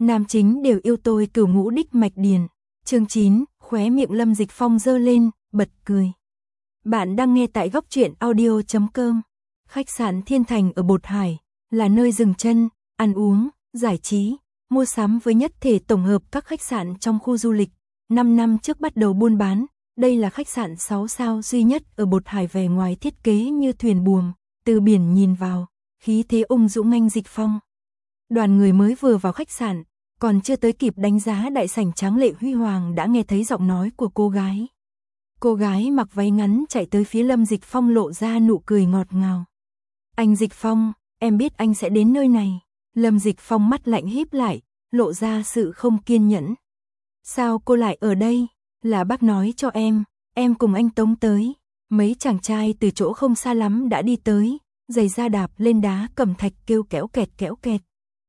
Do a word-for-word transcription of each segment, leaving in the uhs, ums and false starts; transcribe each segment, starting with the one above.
Nam chính đều yêu tôi cửu ngũ đích mạch điền. Chương chín, khóe miệng Lâm Dịch Phong giơ lên, bật cười. Bạn đang nghe tại góc truyện audio chấm com. Khách sạn Thiên Thành ở Bột Hải là nơi dừng chân, ăn uống, giải trí, mua sắm với nhất thể tổng hợp các khách sạn trong khu du lịch. năm năm trước bắt đầu buôn bán, đây là khách sạn sáu sao duy nhất ở Bột Hải, vẻ ngoài thiết kế như thuyền buồm, từ biển nhìn vào, khí thế ung dũng anh Dịch Phong. Đoàn người mới vừa vào khách sạn, còn chưa tới kịp đánh giá đại sảnh tráng lệ huy hoàng đã nghe thấy giọng nói của cô gái. Cô gái mặc váy ngắn chạy tới phía Lâm Dịch Phong, lộ ra nụ cười ngọt ngào. Anh Dịch Phong, em biết anh sẽ đến nơi này. Lâm Dịch Phong mắt lạnh híp lại, lộ ra sự không kiên nhẫn. Sao cô lại ở đây? Là bác nói cho em, em cùng anh Tống tới. Mấy chàng trai từ chỗ không xa lắm đã đi tới, giày da đạp lên đá cẩm thạch kêu kéo kẹt kéo kẹt.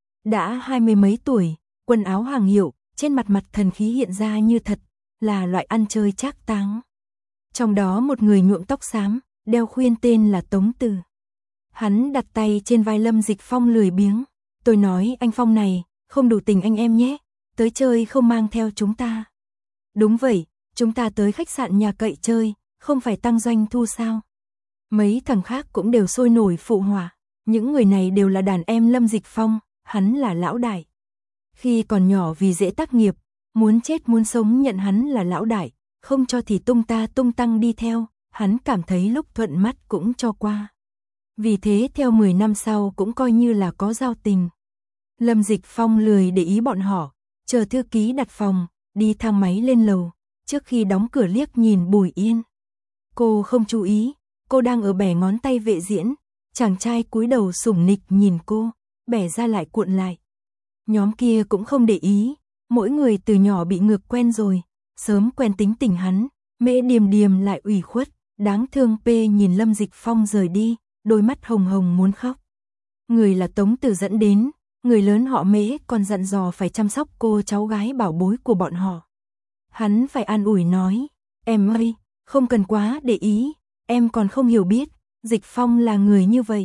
Đã hai mươi mấy tuổi, quần áo hàng hiệu, trên mặt mặt thần khí hiện ra như thật, là loại ăn chơi trác táng. Trong đó một người nhuộm tóc xám, đeo khuyên, tên là Tống Từ. Hắn đặt tay trên vai Lâm Dịch Phong lười biếng. Tôi nói anh Phong này, không đủ tình anh em nhé, tới chơi không mang theo chúng ta. Đúng vậy, chúng ta tới khách sạn nhà cậy chơi, không phải tăng doanh thu sao? Mấy thằng khác cũng đều sôi nổi phụ họa. Những người này đều là đàn em Lâm Dịch Phong, hắn là lão đại. Khi còn nhỏ vì dễ tác nghiệp, muốn chết muốn sống nhận hắn là lão đại, không cho thì tung ta tung tăng đi theo, hắn cảm thấy lúc thuận mắt cũng cho qua. Vì thế theo mười năm sau cũng coi như là có giao tình. Lâm Dịch Phong lười để ý bọn họ, chờ thư ký đặt phòng, đi thang máy lên lầu, trước khi đóng cửa liếc nhìn Bùi Yên. Cô không chú ý, cô đang ở bẻ ngón tay vệ diễn, chàng trai cúi đầu sủng nịch nhìn cô, bẻ ra lại cuộn lại. Nhóm kia cũng không để ý, mỗi người từ nhỏ bị ngược quen rồi, sớm quen tính tình hắn. Mễ Điềm Điềm lại ủy khuất, đáng thương pê nhìn Lâm Dịch Phong rời đi, đôi mắt hồng hồng muốn khóc. Người là Tống Từ dẫn đến, người lớn họ Mễ còn dặn dò phải chăm sóc cô cháu gái bảo bối của bọn họ. Hắn phải an ủi nói, em ơi, không cần quá để ý, em còn không hiểu biết, Dịch Phong là người như vậy.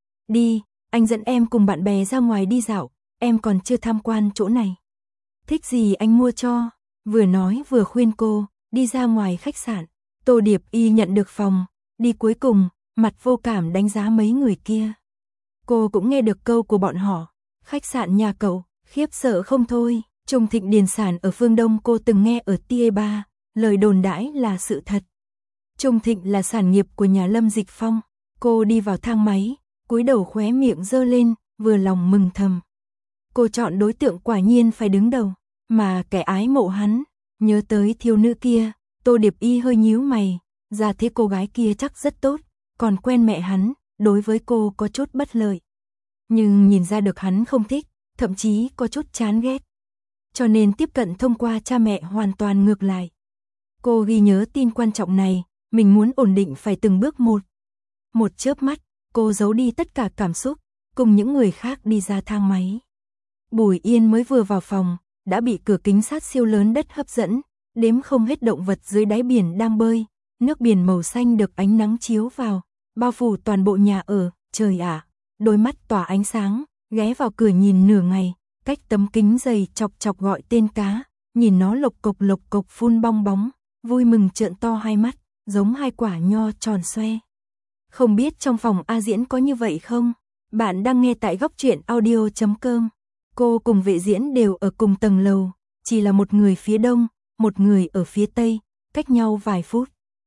Đi, anh dẫn em cùng bạn bè ra ngoài đi dạo, em còn chưa tham quan chỗ này. Thích gì anh mua cho, vừa nói vừa khuyên cô, đi ra ngoài khách sạn. Tô Điệp Y nhận được phòng, đi cuối cùng, mặt vô cảm đánh giá mấy người kia. Cô cũng nghe được câu của bọn họ, khách sạn nhà cậu, khiếp sợ không thôi. Trung Thịnh Điền Sản ở phương Đông cô từng nghe ở T A ba, lời đồn đãi là sự thật. Trung Thịnh là sản nghiệp của nhà Lâm Dịch Phong. Cô đi vào thang máy, cúi đầu khóe miệng giơ lên, vừa lòng mừng thầm. Cô chọn đối tượng quả nhiên phải đứng đầu, mà kẻ ái mộ hắn. Nhớ tới thiếu nữ kia, Tô Điệp Y hơi nhíu mày, ra thế cô gái kia chắc rất tốt, còn quen mẹ hắn, đối với cô có chút bất lợi. Nhưng nhìn ra được hắn không thích, thậm chí có chút chán ghét. Cho nên tiếp cận thông qua cha mẹ hoàn toàn ngược lại. Cô ghi nhớ tin quan trọng này, mình muốn ổn định phải từng bước một. Một chớp mắt, cô giấu đi tất cả cảm xúc, cùng những người khác đi ra thang máy. Bùi Yên mới vừa vào phòng, đã bị cửa kính sát siêu lớn đất hấp dẫn, đếm không hết động vật dưới đáy biển đang bơi, nước biển màu xanh được ánh nắng chiếu vào, bao phủ toàn bộ nhà ở. Trời ạ, đôi mắt tỏa ánh sáng, ghé vào cửa nhìn nửa ngày, cách tấm kính dày chọc chọc gọi tên cá, nhìn nó lộc cộc lộc cộc phun bong bóng, vui mừng trợn to hai mắt, giống hai quả nho tròn xoe. Không biết trong phòng A Diễn có như vậy không? Bạn đang nghe tại góc truyện audio chấm com. Cô cùng vệ diễn đều ở cùng tầng lầu, chỉ là một người phía đông, một người ở phía tây, cách nhau vài phút.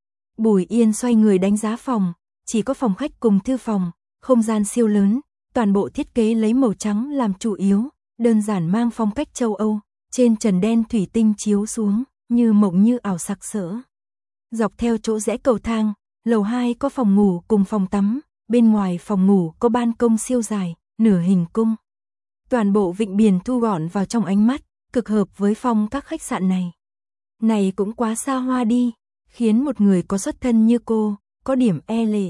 Bùi Yên xoay người đánh giá phòng, chỉ có phòng khách cùng thư phòng, không gian siêu lớn, toàn bộ thiết kế lấy màu trắng làm chủ yếu, đơn giản mang phong cách châu Âu, trên trần đen thủy tinh chiếu xuống, như mộng như ảo sặc sỡ. Dọc theo chỗ rẽ cầu thang, lầu hai có phòng ngủ cùng phòng tắm, bên ngoài phòng ngủ có ban công siêu dài, nửa hình cung. Toàn bộ vịnh biển thu gọn vào trong ánh mắt, cực hợp với phong các khách sạn này. Này cũng quá xa hoa đi, khiến một người có xuất thân như cô, có điểm e lệ.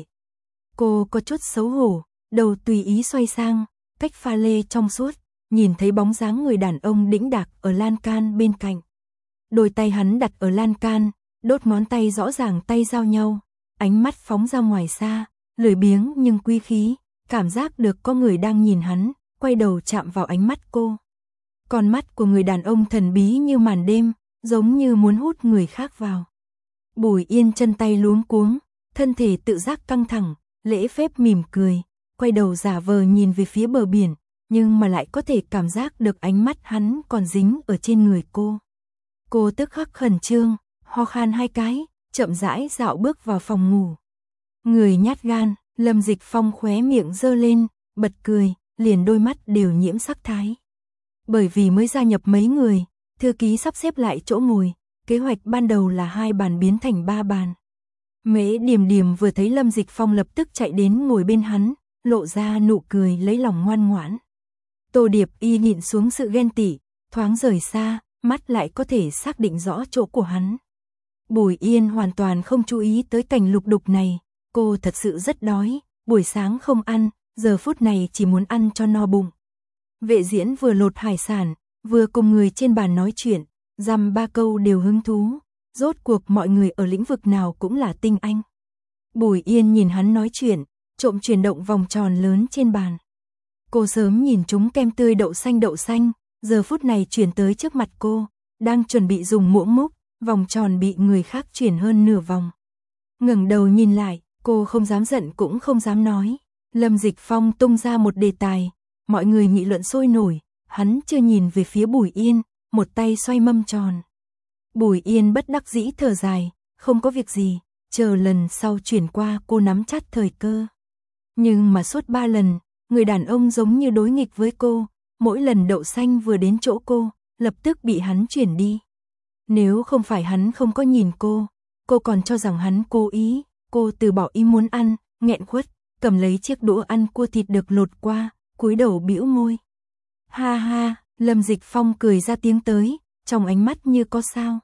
Cô có chút xấu hổ, đầu tùy ý xoay sang, cách pha lê trong suốt, nhìn thấy bóng dáng người đàn ông đĩnh đạc ở lan can bên cạnh. Đôi tay hắn đặt ở lan can, đốt ngón tay rõ ràng tay giao nhau, ánh mắt phóng ra ngoài xa, lười biếng nhưng quý khí, cảm giác được có người đang nhìn hắn, quay đầu chạm vào ánh mắt cô. Con mắt của người đàn ông thần bí như màn đêm, giống như muốn hút người khác vào. Bùi Yên chân tay luống cuống, thân thể tự giác căng thẳng, lễ phép mỉm cười, quay đầu giả vờ nhìn về phía bờ biển, nhưng mà lại có thể cảm giác được ánh mắt hắn còn dính ở trên người cô. Cô tức khắc khẩn trương, ho khan hai cái, chậm rãi dạo bước vào phòng ngủ. Người nhát gan, Lâm Dịch Phong khóe miệng giơ lên, bật cười, liền đôi mắt đều nhiễm sắc thái. Bởi vì mới gia nhập mấy người, thư ký sắp xếp lại chỗ ngồi, kế hoạch ban đầu là hai bàn biến thành ba bàn. Mễ Điềm Điềm vừa thấy Lâm Dịch Phong lập tức chạy đến ngồi bên hắn, lộ ra nụ cười lấy lòng ngoan ngoãn. Tô Điệp Y nhịn xuống sự ghen tị, thoáng rời xa, mắt lại có thể xác định rõ chỗ của hắn. Bùi Yên hoàn toàn không chú ý tới cảnh lục đục này, cô thật sự rất đói, buổi sáng không ăn, giờ phút này chỉ muốn ăn cho no bụng. Vệ Diễn vừa lột hải sản, vừa cùng người trên bàn nói chuyện, dăm ba câu đều hứng thú, rốt cuộc mọi người ở lĩnh vực nào cũng là tinh anh. Bùi Yên nhìn hắn nói chuyện, trộm chuyển động vòng tròn lớn trên bàn. Cô sớm nhìn chúng kem tươi đậu xanh đậu xanh, giờ phút này chuyển tới trước mặt cô, đang chuẩn bị dùng muỗng múc, vòng tròn bị người khác chuyển hơn nửa vòng. Ngẩng đầu nhìn lại, cô không dám giận cũng không dám nói. Lâm Dịch Phong tung ra một đề tài, mọi người nghị luận sôi nổi, hắn chưa nhìn về phía Bùi Yên, một tay xoay mâm tròn. Bùi Yên bất đắc dĩ thở dài, không có việc gì, chờ lần sau chuyển qua cô nắm chắc thời cơ. Nhưng mà suốt ba lần, người đàn ông giống như đối nghịch với cô, mỗi lần đậu xanh vừa đến chỗ cô, lập tức bị hắn chuyển đi. Nếu không phải hắn không có nhìn cô, cô còn cho rằng hắn cố ý, cô từ bỏ ý muốn ăn, nghẹn khuất, cầm lấy chiếc đũa ăn cua thịt được lột qua, cúi đầu bĩu môi. Ha ha, Lâm Dịch Phong cười ra tiếng tới, trong ánh mắt như có sao.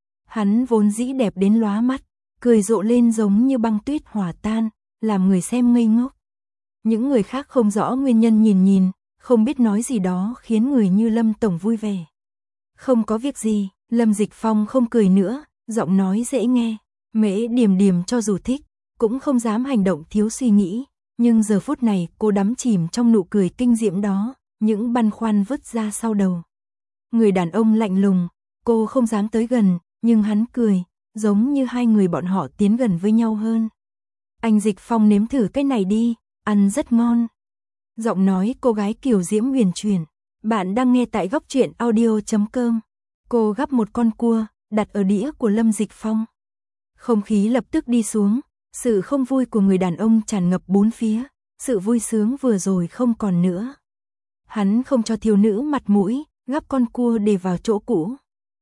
Hắn vốn dĩ đẹp đến lóa mắt, cười rộ lên giống như băng tuyết hòa tan, làm người xem ngây ngốc. Những người khác không rõ nguyên nhân nhìn nhìn, không biết nói gì đó khiến người như Lâm Tổng vui vẻ. Không có việc gì, Lâm Dịch Phong không cười nữa, giọng nói dễ nghe. Mễ Điềm Điềm cho dù thích, cũng không dám hành động thiếu suy nghĩ, nhưng giờ phút này cô đắm chìm trong nụ cười kinh diễm đó, những băn khoăn vứt ra sau đầu. Người đàn ông lạnh lùng, cô không dám tới gần, nhưng hắn cười, giống như hai người bọn họ tiến gần với nhau hơn. Anh Dịch Phong nếm thử cái này đi, ăn rất ngon. Giọng nói cô gái kiều diễm huyền chuyển. Bạn đang nghe tại góc truyện audio chấm com. Cô gắp một con cua, đặt ở đĩa của Lâm Dịch Phong. Không khí lập tức đi xuống, sự không vui của người đàn ông tràn ngập bốn phía, sự vui sướng vừa rồi không còn nữa. Hắn không cho thiếu nữ mặt mũi, gắp con cua để vào chỗ cũ.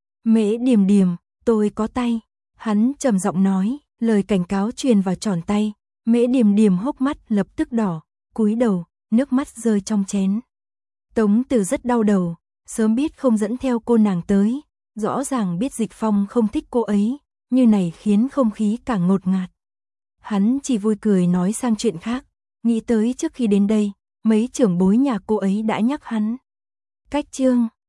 Mễ Điềm Điềm, tôi có tay. Hắn trầm giọng nói, lời cảnh cáo truyền vào tròn tay. Mễ Điềm Điềm hốc mắt lập tức đỏ, cúi đầu, nước mắt rơi trong chén. Tống Từ rất đau đầu, sớm biết không dẫn theo cô nàng tới, rõ ràng biết Dịch Phong không thích cô ấy, như này khiến không khí càng ngột ngạt. Hắn chỉ vui cười nói sang chuyện khác, nghĩ tới trước khi đến đây, mấy trưởng bối nhà cô ấy đã nhắc hắn. Cách chương